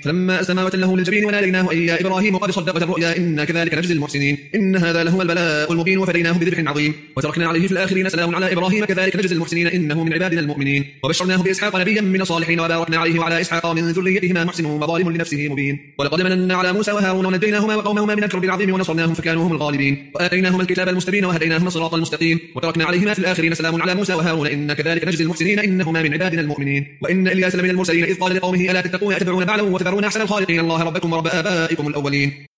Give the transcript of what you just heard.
فلما أسلما وتله للجبين وناديناه أي يا إبراهيم قد صدقت الرؤيا إنا كذلك نجزي المحسنين إن هذا لهو البلاء المبين وفديناه بذبح عظيم وتركنا عليه في الآخرين سلام على إبراهيم كذلك نجزي المحسنين إنه من عبادنا المؤمنين وبشرناه بإسحاق نبيا من الصالحين وباركنا عليه وعلى إسحاق من ذريتهما محسن وظالم لنفسه مبين ولقد مننا على موسى وهارون ونجيناهما وقومهما من الكرب العظيم ونصرناهم فكانوا هم الغالبين وآتيناهما الكتاب المستبين وهديناهما الصراط المستقيم وتركنا عليهما في الآخرين سلام على موسى وهارون إن كذلك نجزي المحسنين إنهما من عبادنا المؤمنين وإن إلياس لمن المرسلين إذ قال لقومه ألا تتقون أتدعون بعلا وتذرون أحسن الخالقين الله ربكم ورب آبائكم الأولين